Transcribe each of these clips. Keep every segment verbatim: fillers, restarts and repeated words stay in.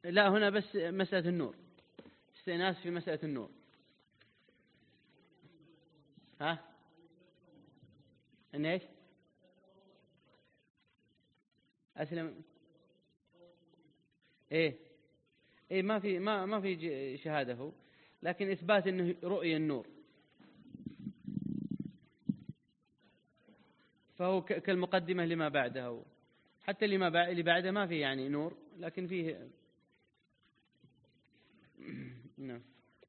لا هنا بس مسألة النور، استئناس في مسألة النور. ها إن إيش أسلم إيه إيه ما في ما ما في شهادة، لكن إثبات إنه رؤية النور، فهو كالمقدمة لما بعده. حتى اللي ما بعد اللي بعده ما في يعني نور، لكن فيه نعم.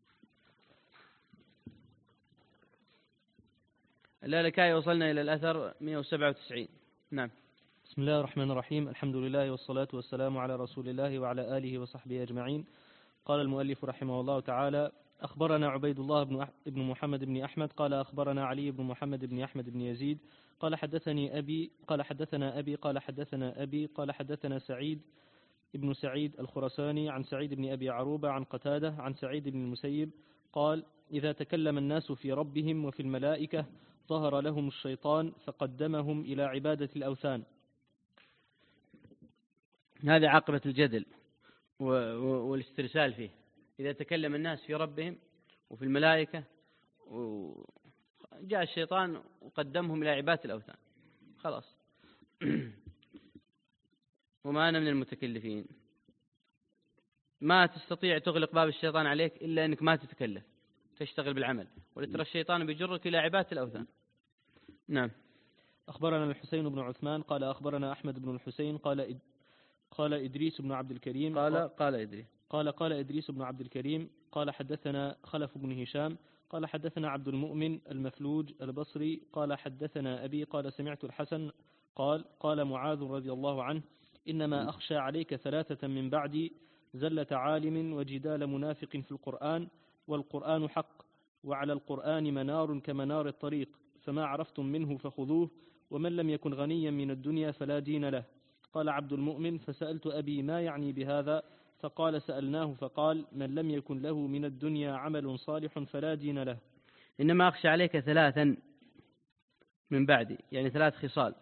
اللالكائي وصلنا إلى الأثر مئة وسبعة وتسعين. نعم. بسم الله الرحمن الرحيم، الحمد لله والصلاة والسلام على رسول الله وعلى آله وصحبه أجمعين. قال المؤلف رحمه الله تعالى: أخبرنا عبيد الله بن, أح... بن محمد بن أحمد قال أخبرنا علي بن محمد بن أحمد بن يزيد قال حدثني أبي قال حدثنا أبي قال حدثنا أبي قال حدثنا سعيد ابن سعيد الخرساني عن سعيد بن أبي عروبة عن قتادة عن سعيد بن المسيب قال: إذا تكلم الناس في ربهم وفي الملائكة ظهر لهم الشيطان فقدمهم إلى عبادة الأوثان. هذا عاقبة الجدل والاسترسال فيه. إذا تكلم الناس في ربهم وفي الملائكة جاء الشيطان وقدمهم إلى عبادة الأوثان، خلاص. وما أنا من المتكلفين، ما تستطيع تغلق باب الشيطان عليك إلا أنك ما تتكلف، تشتغل بالعمل، ولترى الشيطان بيجرك إلى عبادة الأوثان. نعم. أخبرنا الحسين بن عثمان قال أخبرنا أحمد بن الحسين قال قال إدريس بن عبد الكريم قال قال إدريس قال قال إدريس بن عبد الكريم قال حدثنا خلف بن هشام قال حدثنا عبد المؤمن المفلوج البصري قال حدثنا أبي قال سمعت الحسن قال قال معاذ رضي الله عنه: إنما أخشى عليك ثلاثة من بعدي: زلة عالم وجدال منافق في القرآن، والقرآن حق، وعلى القرآن منار كمنار الطريق، فما عرفتم منه فخذوه، ومن لم يكن غنيا من الدنيا فلا دين له. قال عبد المؤمن: فسألت أبي ما يعني بهذا؟ فقال: سألناه فقال: من لم يكن له من الدنيا عمل صالح فلا دين له. إنما أخشى عليك ثلاثا من بعدي، يعني ثلاث خصال: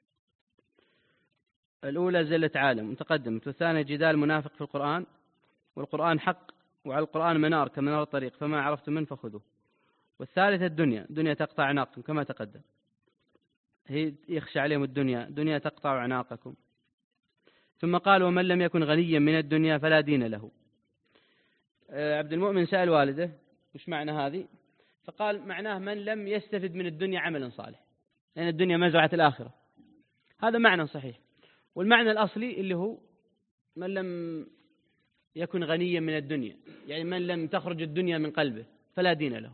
الأولى زلة عالم متقدم، والثانية جدال منافق في القرآن، والقرآن حق، وعلى القرآن منار كمنار الطريق، فما عرفتم منه فخذوه. والثالثة الدنيا، دنيا تقطع عناقكم كما تقدم. هي يخشى عليهم الدنيا، دنيا تقطع عناقكم. ثم قال: ومن لم يكن غنيا من الدنيا فلا دين له. عبد المؤمن سأل والده: وش معنى هذه؟ فقال: معناه من لم يستفد من الدنيا عملا صالح، لأن الدنيا مزرعة الآخرة. هذا معنى صحيح. والمعنى الأصلي اللي هو من لم يكن غنيا من الدنيا، يعني من لم تخرج الدنيا من قلبه فلا دين له.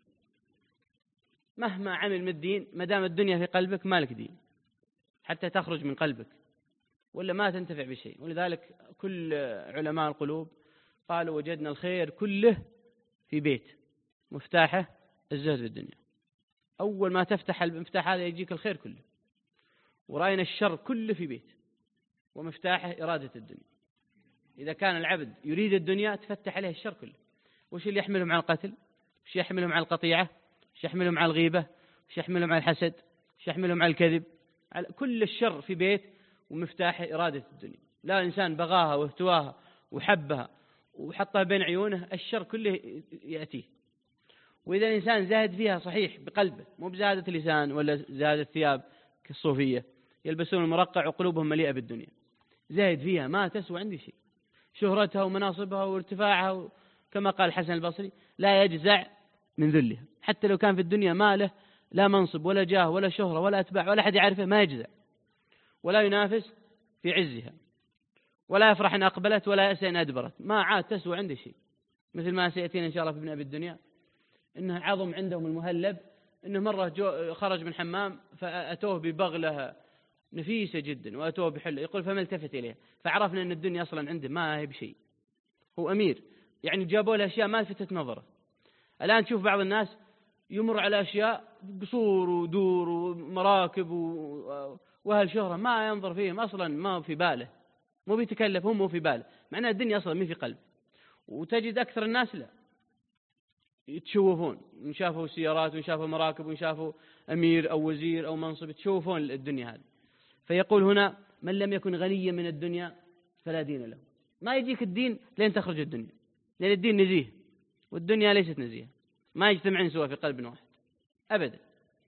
مهما عمل من الدين، ما دام الدنيا في قلبك ما لك دين حتى تخرج من قلبك، ولا ما تنتفع بشيء. ولذلك كل علماء القلوب قالوا: وجدنا الخير كله في بيت مفتاحه الزهد في الدنيا. أول ما تفتح المفتاح هذا يجيك الخير كله. ورأينا الشر كله في بيت ومفتاحه إرادة الدنيا. إذا كان العبد يريد الدنيا تفتح عليه الشر كله. وش اللي يحملهم على القتل؟ وش يحملهم على القطيعة؟ وش يحملهم على الغيبة؟ وش يحملهم على الحسد؟ وش يحملهم على الكذب؟ على كل الشر في بيت ومفتاح إرادة الدنيا. لا إنسان بغاها واهتواها وحبها وحطها بين عيونه، الشر كله يأتيه. وإذا الإنسان زاهد فيها صحيح بقلبه، مو بزادة لسان ولا زادة ثياب كالصوفية يلبسون المرقع وقلوبهم مليئة بالدنيا، زاهد فيها ما تسوى عندي شيء، شهرتها ومناصبها وارتفاعها، كما قال الحسن البصري: لا يجزع من ذلها. حتى لو كان في الدنيا ماله لا منصب ولا جاه ولا شهرة ولا أتباع ولا أحد يعرفه، ما يجزع ولا ينافس في عزها، ولا يفرح إن أقبلت ولا يأسى إن أدبرت، ما عاد تسوى عنده شيء. مثل ما سيأتينا إن شاء الله في ابن أبي الدنيا، إنه عظم عندهم المهلب، إنه مرة خرج من حمام فأتوه ببغلة نفيسة جدا وأتوه بحلة، يقول فما التفت إليها، فعرفنا أن الدنيا أصلا عنده ما هي بشيء، هو أمير. يعني جابوا له أشياء ما لفتت نظره. الآن تشوف بعض الناس يمر على أشياء قصور ودور ومراكب وأهل شهرة ما ينظر فيهم أصلا، ما في باله، مو بيتكلف، هم مو في باله، معناه الدنيا أصلا ما في قلب. وتجد أكثر الناس لا يتشوفون، إن شافوا سيارات وإن شافوا مراكب وإن شافوا أمير أو وزير أو منصب يتشوفون الدنيا هذه. فيقول هنا: من لم يكن غنيا من الدنيا فلا دين له. ما يجيك الدين لين تخرج الدنيا، لأن الدين نزيه والدنيا ليست نزيه، ما يجتمعن سوا في قلب واحد أبدا.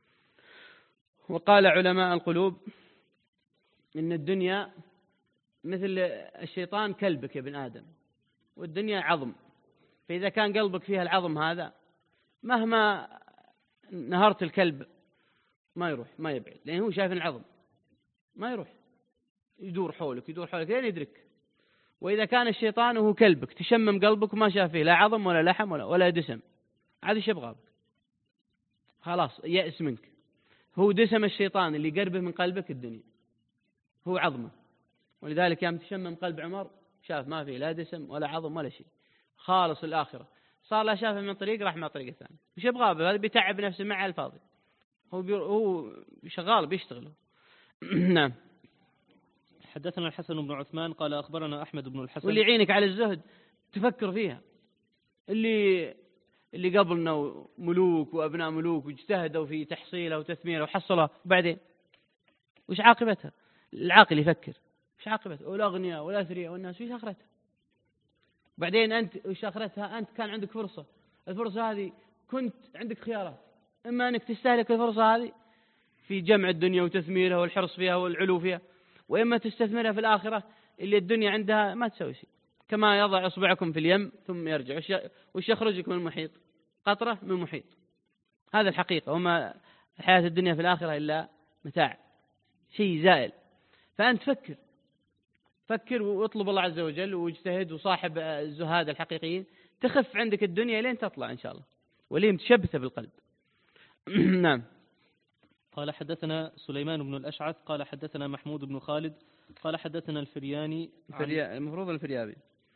وقال علماء القلوب إن الدنيا مثل الشيطان كلبك يا ابن آدم، والدنيا عظم، فإذا كان قلبك فيها العظم هذا مهما نهرت الكلب ما يروح ما يبعد، لأنه هو شايف العظم ما يروح، يدور حولك يدور حولك لين يدرك. وإذا كان الشيطان وهو كلبك تشمم قلبك وما شاف فيه لا عظم ولا لحم ولا, ولا دسم، عاد ايش يبغى بك؟ خلاص يأس منك. هو دسم الشيطان اللي قربه من قلبك الدنيا، هو عظمه. ولذلك يوم تشمم قلب عمر شاف ما فيه لا دسم ولا عظم ولا شيء، خالص الآخرة. صار لا شافه من طريق راح مع طريق ثاني، وش يبغى به؟ هذا بيتعب نفسه مع الفاضي، هو بي... هو شغال بيشتغل. نعم. حدثنا الحسن بن عثمان قال أخبرنا أحمد بن الحسن. واللي يعينك على الزهد تفكر فيها، اللي اللي قبلنا ملوك وأبناء ملوك واجتهدوا في تحصيلها وتثميرها وحصلها، وبعدين وش عاقبتها؟ العاقل يفكر وش عاقبتها؟ والأغنياء والأثرياء والناس وش آخرتها؟ بعدين أنت وش آخرتها؟ أنت كان عندك فرصة، الفرصة هذه كنت عندك خيارات، إما أنك تستهلك الفرصة هذه في جمع الدنيا وتثميرها والحرص فيها والعلو فيها، وإما تستثمرها في الآخرة اللي الدنيا عندها ما تسوي شيء، كما يضع إصبعكم في اليم ثم يرجع وش يخرجك من المحيط؟ قطرة من محيط. هذا الحقيقة، وما الحياة الدنيا في الآخرة إلا متاع، شيء زائل. فأنت فكر فكر واطلب الله عز وجل واجتهد، وصاحب الزهاد الحقيقيين تخف عندك الدنيا لين تطلع إن شاء الله، ولين تشبث بالقلب. نعم. قال حدثنا سليمان بن الأشعث قال حدثنا محمود بن خالد قال حدثنا الفرياني الفريا... المفروض الفريابي.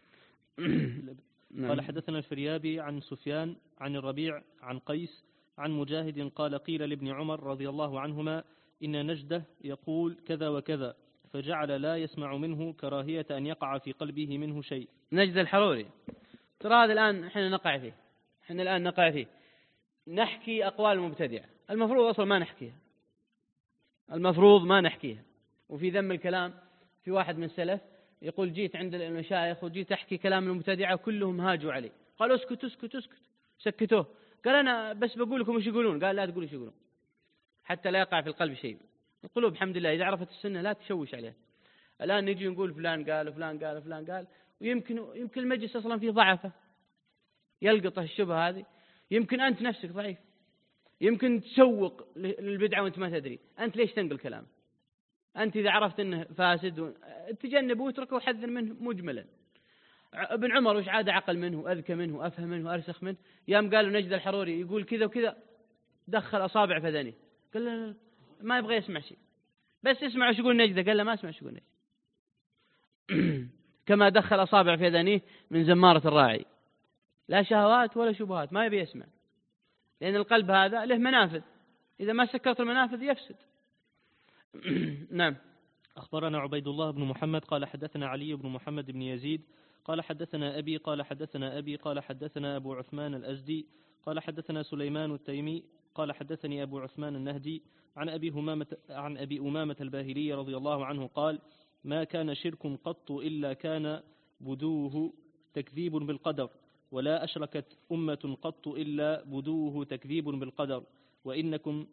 قال حدثنا الفريابي عن سفيان عن الربيع عن قيس عن مجاهد قال قيل لابن عمر رضي الله عنهما إن نجده يقول كذا وكذا، فجعل لا يسمع منه كراهية أن يقع في قلبه منه شيء. نجد الحروري، ترى هذا الآن احنا نقع فيه، احنا الآن نقع فيه نحكي أقوال المبتدعة، المفروض أصلا ما نحكيها، المفروض ما نحكيها. وفي ذم الكلام في واحد من السلف يقول جيت عند المشايخ وجيت أحكي كلام المبتدعة وكلهم هاجوا علي، قالوا اسكت اسكت اسكت، سكتوه. قال أنا بس بقول لكم وش يقولون، قال لا تقولوا وش يقولون حتى لا يقع في القلب شيء. القلوب الحمد لله إذا عرفت السنة لا تشوش عليها. الآن نجي نقول فلان قال وفلان قال وفلان قال، ويمكن يمكن المجلس أصلا فيه ضعفة يلقطه الشبهة هذه، يمكن أنت نفسك ضعيف، يمكن تسوق للبدعة وأنت ما تدري. أنت ليش تنقل كلام؟ أنت إذا عرفت أنه فاسد تجنبه واتركه وحذر منه مجملا. ابن عمر وش عاد عقل منه وأذكى منه وأفهم منه وأرسخ منه. يام قالوا نجد الحروري يقول كذا وكذا، دخل أصابع فذني، قال لا ما يبغى يسمع شيء، بس اسمع وش يقول نجدة، قال لا ما اسمع وش يقول نجدة. كما دخل أصابع في أذنيه من زمارة الراعي، لا شهوات ولا شبهات، ما يبي يسمع، لأن القلب هذا له منافذ، إذا ما سكرت المنافذ يفسد. نعم. أخبرنا عبيد الله بن محمد قال حدثنا علي بن محمد بن يزيد قال حدثنا أبي قال حدثنا أبي قال حدثنا أبو عثمان الأزدي قال حدثنا سليمان التيمي قال حدثني أبو عثمان النهدي عن أبي همامة عن أبي أمامة الباهلي رضي الله عنه قال ما كان شرك قط إلا كان بدوه تكذيب بالقدر، ولا أشركت أمة قط إلا بدوه تكذيب بالقدر، وإنكم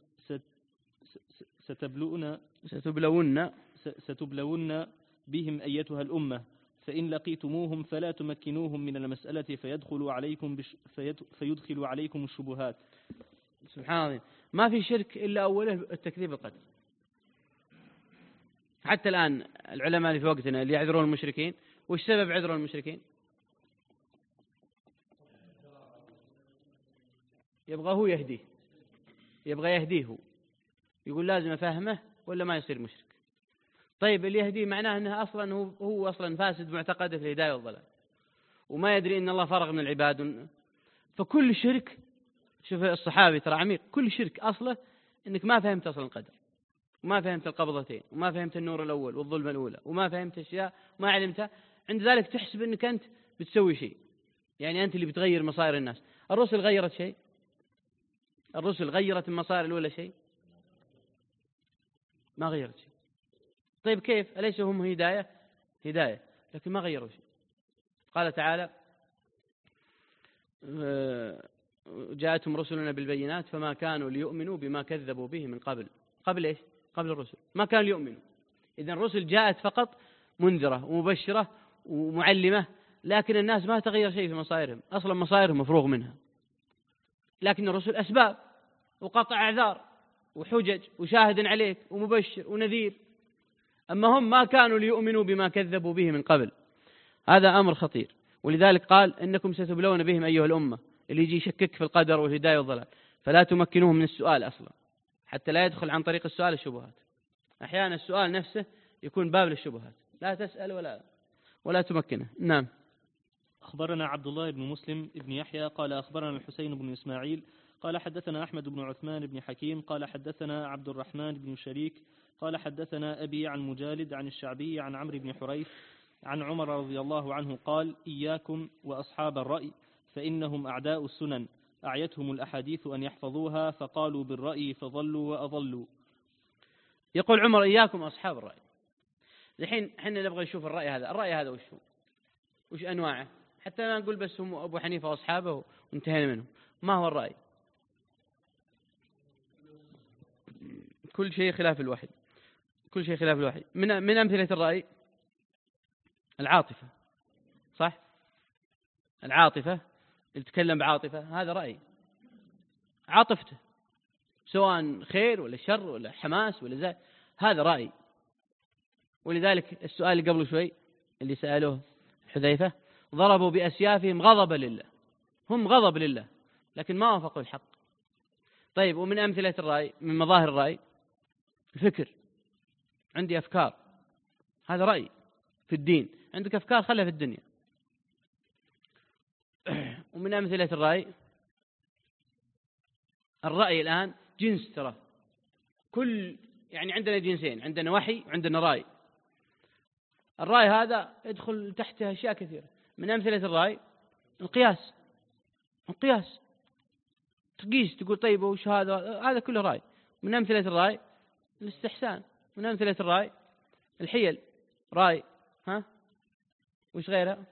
ستبلون ستبلون ستبلون بهم أيتها الأمة، فإن لقيتموهم فلا تمكنوهم من المسألة فيدخلوا عليكم بش فيدخلوا عليكم الشبهات. سبحان الله، ما في شرك إلا أوله التكذيب بالقدر. حتى الآن العلماء اللي في وقتنا اللي يعذرون المشركين، وش سبب عذرون المشركين؟ يبغى هو يهديه، يبغى يهديه هو، يقول لازم أفهمه ولا ما يصير مشرك. طيب اللي يهديه معناه أنه أصلا هو, هو أصلا فاسد معتقده في الهداية والضلال، وما يدري أن الله فرغ من العباد. فكل شرك، شوف الصحابي ترى عميق، كل شرك أصله أنك ما فهمت أصلا القدر، وما فهمت القبضتين، وما فهمت النور الأول والظلمة الأولى، وما فهمت أشياء ما علمتها. عند ذلك تحسب أنك أنت بتسوي شيء، يعني أنت اللي بتغير مصائر الناس. الرسل غيرت شيء؟ الرسل غيرت المصائر الأولى شيء؟ ما غيرت شيء. طيب كيف؟ أليس هم هداية؟ هداية، لكن ما غيروا شيء. قال تعالى جاءتهم رسلنا بالبينات فما كانوا ليؤمنوا بما كذبوا به من قبل. قبل إيش؟ قبل الرسل ما كانوا ليؤمنوا. إذن الرسل جاءت فقط منذرة ومبشرة ومعلمة، لكن الناس ما تغير شيء في مصائرهم، أصلا مصائرهم مفروغ منها. لكن الرسل أسباب وقطع أعذار وحجج وشاهد عليك ومبشر ونذير، أما هم ما كانوا ليؤمنوا بما كذبوا به من قبل. هذا أمر خطير، ولذلك قال إنكم ستبلون بهم أيها الأمة، اللي يجي يشكك في القدر والهداية والضلال، فلا تمكنوهم من السؤال أصلا حتى لا يدخل عن طريق السؤال الشبهات. أحيانا السؤال نفسه يكون باب للشبهات، لا تسأل ولا ولا تمكنه. نعم. أخبرنا عبد الله بن مسلم بن يحيى قال أخبرنا الحسين بن إسماعيل قال حدثنا أحمد بن عثمان بن حكيم قال حدثنا عبد الرحمن بن شريك قال حدثنا أبي عن مجالد عن الشعبي عن عمرو بن حريث عن عمر رضي الله عنه قال إياكم وأصحاب الرأي فإنهم أعداء السنن، أعيتهم الأحاديث أن يحفظوها فقالوا بالرأي فضلوا وأضلوا. يقول عمر إياكم أصحاب الرأي. الحين حنا نبغى نشوف الرأي هذا، الرأي هذا وش هو؟ وش أنواعه؟ حتى لا نقول بس هم أبو حنيفة وأصحابه وانتهينا منهم. ما هو الرأي؟ كل شيء خلاف الوحي، كل شيء خلاف الوحي. من من أمثلة الرأي العاطفة، صح؟ العاطفة يتكلم بعاطفة، هذا رأي. عاطفته سواء خير ولا شر ولا حماس ولا زي، هذا رأي. ولذلك السؤال اللي قبل شوي اللي سألوه حذيفة، ضربوا بأسيافهم غضبا لله، هم غضب لله لكن ما وافقوا الحق. طيب، ومن أمثلة الرأي، من مظاهر الرأي الفكر. عندي أفكار، هذا رأي في الدين. عندك أفكار خلها في الدنيا. ومن أمثلة الرأي، الرأي الآن جنس، ترى كل يعني عندنا جنسين، عندنا وحي وعندنا رأي. الرأي هذا يدخل تحته أشياء كثيرة. من أمثلة الرأي القياس، القياس تقيس تقول طيب وش هذا، هذا كله رأي. من أمثلة الرأي الاستحسان. من أمثلة الرأي الحيل، رأي. ها وش غيرها؟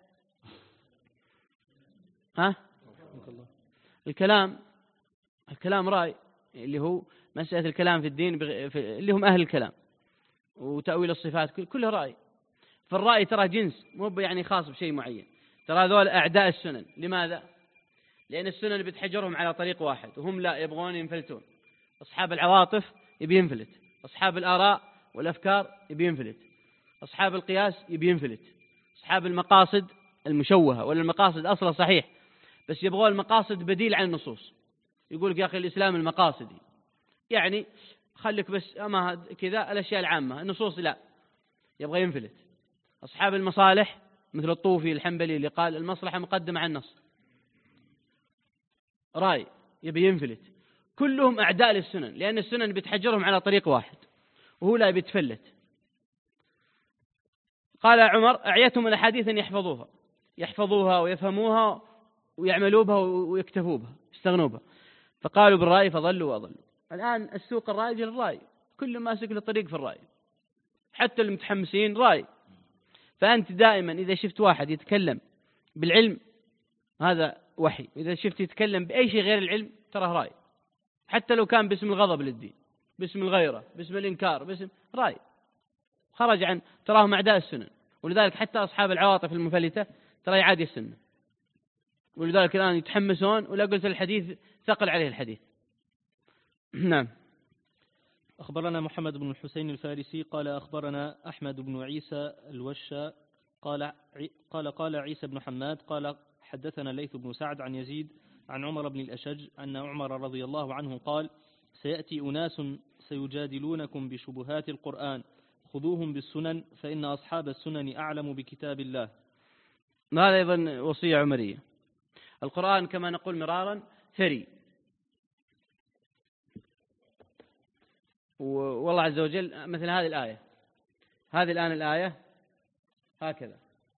ها الكلام، الكلام رأي، اللي هو مسألة الكلام في الدين بغ... في... اللي هم أهل الكلام وتأويل الصفات، كل... كله رأي. فالرأي ترى جنس، مو يعني خاص بشيء معين. ترى هذول أعداء السنن. لماذا؟ لأن السنن بتحجرهم على طريق واحد وهم لا، يبغون ينفلتون. أصحاب العواطف يبي ينفلت، أصحاب الآراء والأفكار يبي ينفلت، أصحاب القياس يبي ينفلت، أصحاب المقاصد المشوهة، ولا المقاصد أصلا صحيح بس يبغون المقاصد بديل عن النصوص. يقولك يا أخي الإسلام المقاصدي، يعني خليك بس أما كذا الأشياء العامة، النصوص لا، يبغى ينفلت. أصحاب المصالح مثل الطوفي الحنبلي اللي قال المصلحة مقدمة عن النص، رأي، يبي ينفلت. كلهم أعداء للسنن، لأن السنن بتحجرهم على طريق واحد وهو لا بيتفلت. قال عمر أعيتهم الأحاديث أن يحفظوها، يحفظوها ويفهموها ويعملوا بها ويكتفوا بها، يستغنوا بها. فقالوا بالرأي فضلوا وأضلوا. الآن السوق الرائج للرأي، كل ما سك للطريق في الرأي، حتى المتحمسين رأي. فأنت دائما إذا شفت واحد يتكلم بالعلم هذا وحي، وإذا شفت يتكلم بأي شيء غير العلم تراه رأي، حتى لو كان باسم الغضب للدين، باسم الغيرة، باسم الإنكار، باسم رأي، خرج عن، تراهم أعداء السنن. ولذلك حتى أصحاب العواطف المفلتة ترى يعادي السنة، ولذلك الآن يتحمسون ولا قلت الحديث ثقل عليه الحديث. نعم. أخبرنا محمد بن الحسين الفارسي قال أخبرنا أحمد بن عيسى الوشا قال قال قال عيسى بن حماد قال حدثنا ليث بن سعد عن يزيد عن عمر بن الأشج أن عمر رضي الله عنه قال سيأتي أناس سيجادلونكم بشبهات القرآن خذوهم بالسنن فإن أصحاب السنن أعلم بكتاب الله. هذا أيضا وصية عمرية. القرآن كما نقول مرارا ثري، والله عز وجل مثل هذه الآية، هذه الآن الآية هكذا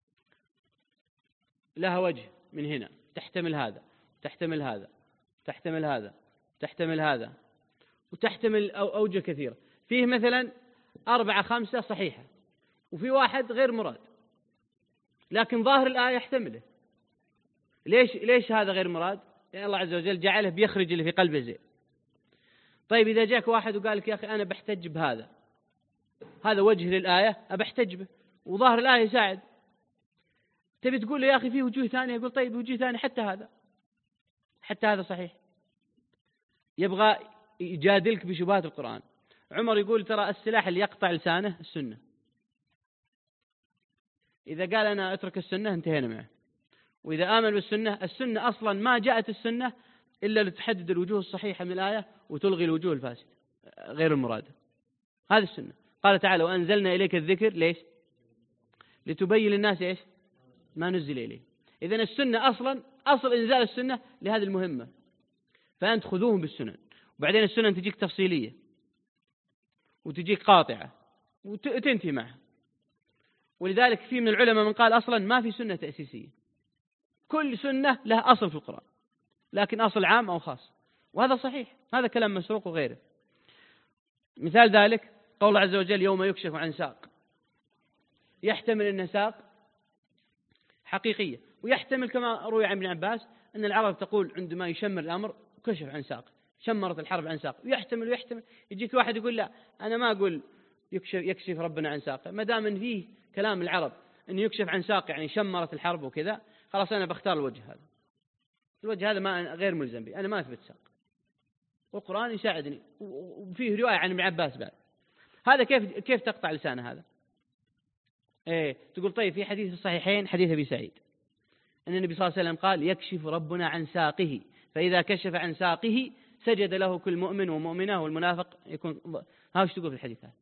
لها وجه من هنا، تحتمل هذا، تحتمل هذا، تحتمل هذا، تحتمل هذا، وتحتمل أوجه كثيرة. فيه مثلا أربعة خمسة صحيحة، وفي واحد غير مراد. لكن ظاهر الآية يحتمله. ليش ليش هذا غير مراد؟ يعني الله عز وجل جعله بيخرج اللي في قلبه زين. طيب إذا جاك واحد وقال لك يا أخي أنا بحتج بهذا، هذا وجه للآية أبحتج به وظاهر الآية يساعد، تبي تقول له يا أخي فيه وجوه ثانية، يقول طيب وجوه ثانية حتى هذا حتى هذا صحيح. يبغى يجادلك بشبهات القرآن. عمر يقول ترى السلاح اللي يقطع لسانه السنة. إذا قال أنا أترك السنة انتهينا معه. وإذا آمن بالسنة، السنة أصلا ما جاءت السنة إلا لتحدد الوجوه الصحيحة من الآية وتلغي الوجوه الفاسدة غير المرادة. هذه السنة. قال تعالى وأنزلنا إليك الذكر ليش؟ لتبين للناس إيش؟ ما نزل إليه. إذن السنة أصلا أصل إنزال السنة لهذه المهمة، فأنت خذوهم بالسنن. وبعدين السنن تجيك تفصيلية وتجيك قاطعة وتنتهي معها. ولذلك في من العلماء من قال أصلا ما في سنة تأسيسية، كل سنة لها أصل في القرآن، لكن أصل عام أو خاص، وهذا صحيح. هذا كلام مسروق وغيره. مثال ذلك قول الله عز وجل يوم يكشف عن ساق، يحتمل أن ساق حقيقية، ويحتمل كما روي عن ابن عباس أن العرب تقول عندما يشمر الأمر كشف عن ساق، شمرت الحرب عن ساق. ويحتمل ويحتمل يجيك واحد يقول لا أنا ما أقول يكشف, يكشف ربنا عن ساق، ما دام إن فيه كلام العرب أن يكشف عن ساق يعني شمرت الحرب وكذا، خلاص أنا بختار الوجه هذا. الوجه هذا ما غير ملزم به، أنا ما أثبت ساق، والقرآن يساعدني. وفيه رواية عن ابن عباس بعد. هذا كيف كيف تقطع لسانه هذا؟ إيه تقول طيب في حديث الصحيحين حديث أبي سعيد أن النبي صلى الله عليه وسلم قال يكشف ربنا عن ساقه، فإذا كشف عن ساقه سجد له كل مؤمن ومؤمنة والمنافق يكون. ها وش تقول في الحديث هذا؟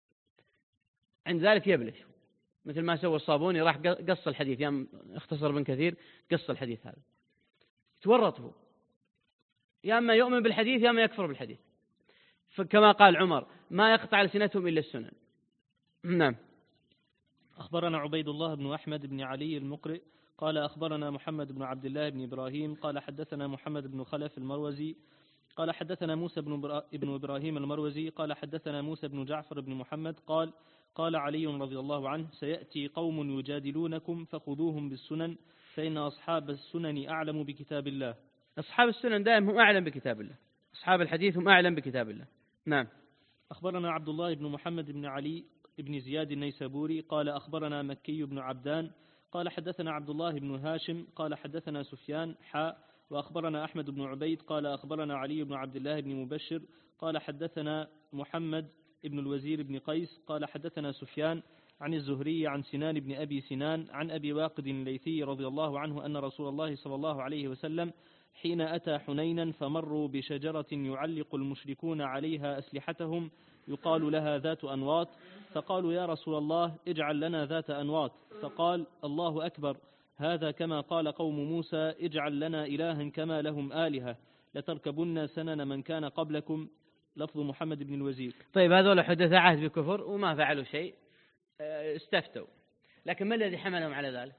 عند ذلك يبلش مثل ما سوى الصابوني، راح قص الحديث، يا اختصر بن كثير قص الحديث هذا. تورط هو، يا أما يؤمن بالحديث يا أما يكفر بالحديث. فكما قال عمر ما يقطع لسنتهم إلا السنن. نعم. أخبرنا عبيد الله بن أحمد بن علي المقرئ قال أخبرنا محمد بن عبد الله بن إبراهيم قال حدثنا محمد بن خلف المروزي قال حدثنا موسى بن ابن إبراهيم المروزي قال حدثنا موسى بن جعفر بن محمد قال قال علي رضي الله عنه سيأتي قوم يجادلونكم فخذوهم بالسنن فإن أصحاب السنن أعلم بكتاب الله. أصحاب السنن دائما هم أعلم بكتاب الله، أصحاب الحديث هم أعلم بكتاب الله. نعم. أخبرنا عبد الله بن محمد بن علي بن زياد النيسابوري قال أخبرنا مكي بن عبدان قال حدثنا عبد الله بن هاشم قال حدثنا سفيان حاء وأخبرنا أحمد بن عبيد قال أخبرنا علي بن عبد الله بن مبشر قال حدثنا محمد بن الوزير بن قيس قال حدثنا سفيان عن الزهري عن سنان بن أبي سنان عن أبي واقد الليثي رضي الله عنه أن رسول الله صلى الله عليه وسلم حين أتى حنينا فمروا بشجرة يعلق المشركون عليها أسلحتهم يقال لها ذات أنواط، فقالوا يا رسول الله اجعل لنا ذات أنواط، فقال الله أكبر، هذا كما قال قوم موسى اجعل لنا إلها كما لهم آلهة لتركبن سنن من كان قبلكم. لفظ محمد بن الوزير. طيب هذول حدث عهد بكفر وما فعلوا شيء، استفتوا، لكن ما الذي حملهم على ذلك؟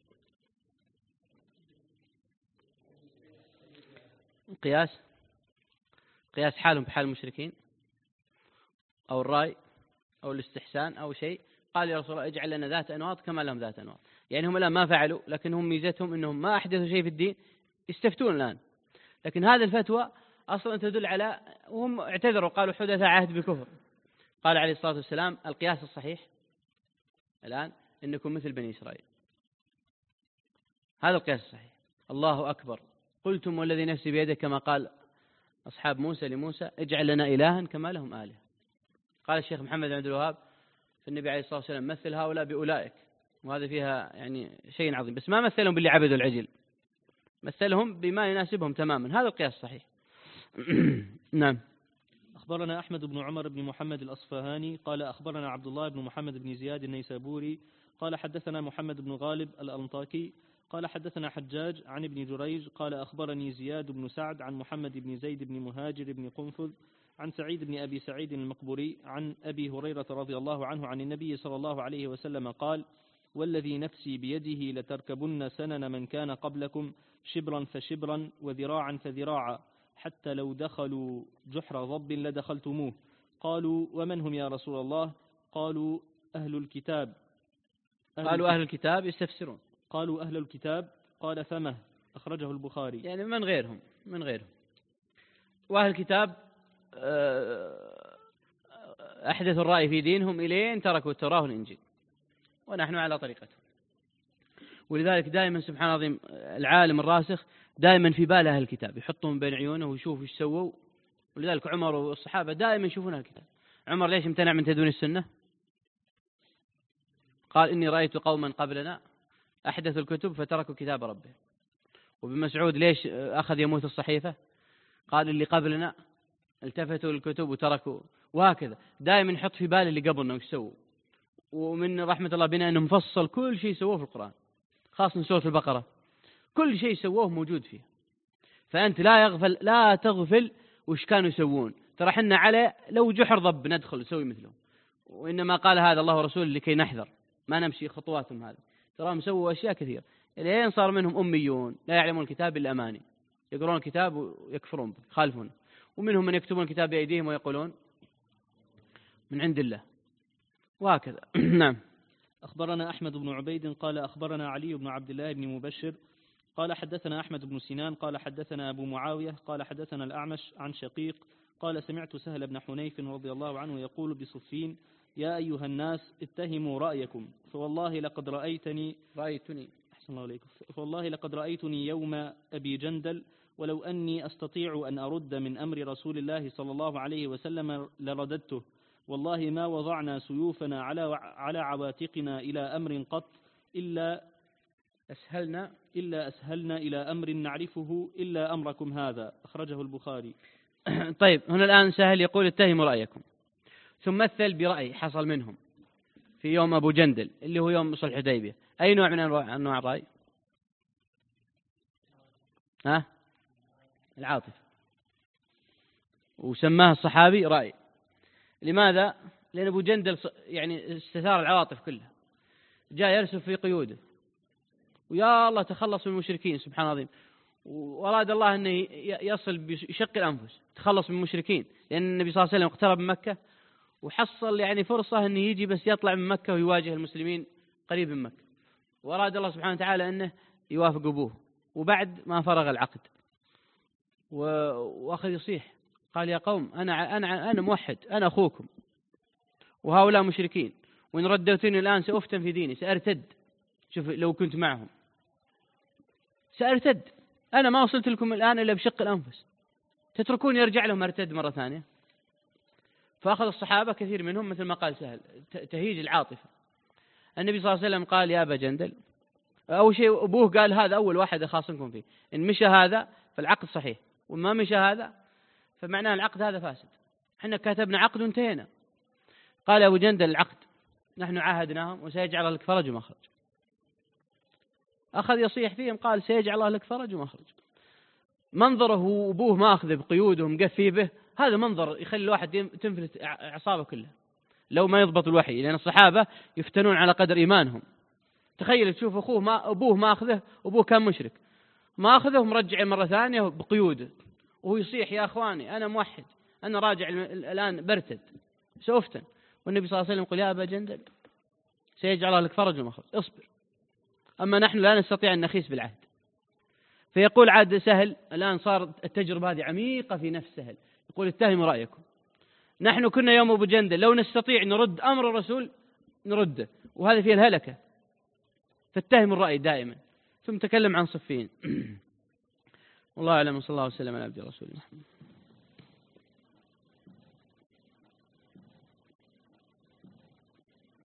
قياس قياس حالهم بحال المشركين أو الرأي أو الاستحسان أو شيء. قال يا رسول الله اجعل لنا ذات أنواط كما لهم ذات أنواط، يعني هم الآن ما فعلوا، لكن هم ميزتهم أنهم ما أحدثوا شيء في الدين، يستفتون الآن. لكن هذه الفتوى أصلا تدل على، وهم اعتذروا قالوا حدث عهد بكفر. قال عليه الصلاة والسلام القياس الصحيح الآن إنكم مثل بني إسرائيل، هذا القياس الصحيح. الله أكبر، قلتم والذي نفسي بيده كما قال أصحاب موسى لموسى اجعل لنا إلها كما لهم آلهة. قال الشيخ محمد بن عبد الوهاب في النبي عليه الصلاة والسلام مثل هؤلاء بأولئك، وهذا فيها يعني شيء عظيم، بس ما مثلهم باللي عبدوا العجل، مثلهم بما يناسبهم تماما، هذا القياس الصحيح. نعم. أخبرنا أحمد بن عمر بن محمد الأصفهاني قال أخبرنا عبد الله بن محمد بن زياد النيسابوري قال حدثنا محمد بن غالب الأنطاكي قال حدثنا حجاج عن ابن جريج قال أخبرني زياد بن سعد عن محمد بن زيد بن مهاجر بن قنفذ عن سعيد بن أبي سعيد المقبوري عن أبي هريرة رضي الله عنه عن النبي صلى الله عليه وسلم قال والذي نفسي بيده لتركبن سنن من كان قبلكم شبرا فشبرا وذراعا فذراعا حتى لو دخلوا جحر ضب لدخلتموه. قالوا ومن هم يا رسول الله؟ قالوا أهل الكتاب. قالوا أهل الكتاب يستفسرون. قالوا أهل الكتاب قال فمه، أخرجه البخاري. يعني من غيرهم من غيرهم وأهل الكتاب أحدثوا الرأي في دينهم إلين تركوا التوراة والإنجيل، ونحن على طريقته. ولذلك دائما سبحان الله العظيم العالم الراسخ دائما في باله أهل الكتاب، يحطهم بين عيونه ويشوف ايش سووا. ولذلك عمر والصحابة دائما يشوفون أهل الكتاب. عمر ليش امتنع من تدوين السنة؟ قال إني رأيت قوما قبلنا أحدثوا الكتب فتركوا كتاب ربهم. وابن مسعود ليش أخذ يموت الصحيفة؟ قال اللي قبلنا التفتوا للكتب وتركوا. وهكذا دائما يحط في باله اللي قبلنا وش سووا. ومن رحمة الله بنا أنه مفصل كل شيء سووه في القرآن، خاصة سورة البقرة كل شيء سووه موجود فيه. فأنت لا يغفل لا تغفل وش كانوا يسوون. ترى حنا على لو جحر ضب ندخل نسوي مثلهم، وإنما قال هذا الله ورسوله لكي نحذر ما نمشي خطواتهم هذه. تراهم سووا أشياء كثيرة لين صار منهم أميون لا يعلمون الكتاب إلا أماني، يقرون الكتاب ويكفرون به يخالفونه. ومنهم من يكتبون الكتاب بأيديهم ويقولون من عند الله، وهكذا. نعم. أخبرنا أحمد بن عبيد قال أخبرنا علي بن عبد الله بن مبشر قال حدثنا أحمد بن سنان قال حدثنا أبو معاوية قال حدثنا الأعمش عن شقيق قال سمعت سهل بن حنيف رضي الله عنه يقول بصفين: يا أيها الناس اتهموا رأيكم فوالله لقد رأيتني رأيتني أحسن الله عليكم فوالله لقد رأيتني يوم أبي جندل ولو أني أستطيع أن أرد من أمر رسول الله صلى الله عليه وسلم لرددته. والله ما وضعنا سيوفنا على على عواتقنا إلى أمر قط إلا أسهلنا إلا أسهلنا إلى أمر نعرفه إلا أمركم هذا، أخرجه البخاري. طيب هنا الآن سهل يقول اتهموا رأيكم، ثم مثل برأي حصل منهم في يوم أبو جندل اللي هو يوم صلح الحديبية. أي نوع من أنواع الرأي؟ ها؟ العاطفة. وسماه الصحابي رأي. لماذا؟ لأن أبو جندل يعني استثار العواطف كلها، جاء يرسف في قيوده ويا الله تخلص من المشركين سبحان الله العظيم، وأراد الله أن يصل بشق الأنفس تخلص من المشركين، لأن النبي صلى الله عليه وسلم اقترب من مكة وحصل يعني فرصة أنه يجي بس يطلع من مكة ويواجه المسلمين قريب من مكة، وأراد الله سبحانه وتعالى أنه يوافق أبوه. وبعد ما فرغ العقد وأخذ يصيح قال: يا قوم أنا أنا أنا موحد، أنا أخوكم وهؤلاء مشركين، وإن ردوتني الآن سأفتن في ديني، سأرتد. شوف لو كنت معهم سأرتد، أنا ما وصلت لكم الآن إلا بشق الأنفس، تتركوني يرجع لهم أرتد مرة ثانية. فأخذ الصحابة كثير منهم مثل ما قال سهل تهيج العاطفة. النبي صلى الله عليه وسلم قال: يا أبا جندل، أول شيء أبوه قال هذا أول واحد أخاصمكم فيه، إن مشى هذا فالعقد صحيح، وما مشى هذا فمعناه العقد هذا فاسد، احنا كتبنا عقد وانتهينا. قال أبو جندل: العقد نحن عاهدناهم وسيجعل لك فرج ومخرج. أخذ يصيح فيهم قال: سيجعل الله لك فرج ومخرج. منظره أبوه ما أخذ بقيوده مقفي به، هذا منظر يخلي الواحد تنفلت أعصابه كلها لو ما يضبط الوحي، لأن الصحابة يفتنون على قدر إيمانهم. تخيل تشوف أخوه ما أبوه ما أخذه، أبوه كان مشرك ما أخذه مرجع مرة ثانية بقيوده، وهو يصيح: يا أخواني أنا موحد، أنا راجع الآن برتد سأفتن. والنبي صلى الله عليه وسلم يقول: يا أبا جندل سيجعل لك فرج ومخرج، اصبر. أما نحن لا نستطيع أن نخيس بالعهد. فيقول عاد سهل الآن صار التجربة هذه عميقة في نفس سهل، يقول: اتهموا رأيكم، نحن كنا يوم أبو جندل لو نستطيع نرد أمر الرسول نرده، وهذا فيه الهلكة، فاتهم الرأي دائما. ثم تكلم عن صفين. والله أعلم، صلى الله عليه وسلم على عبد رسول الله.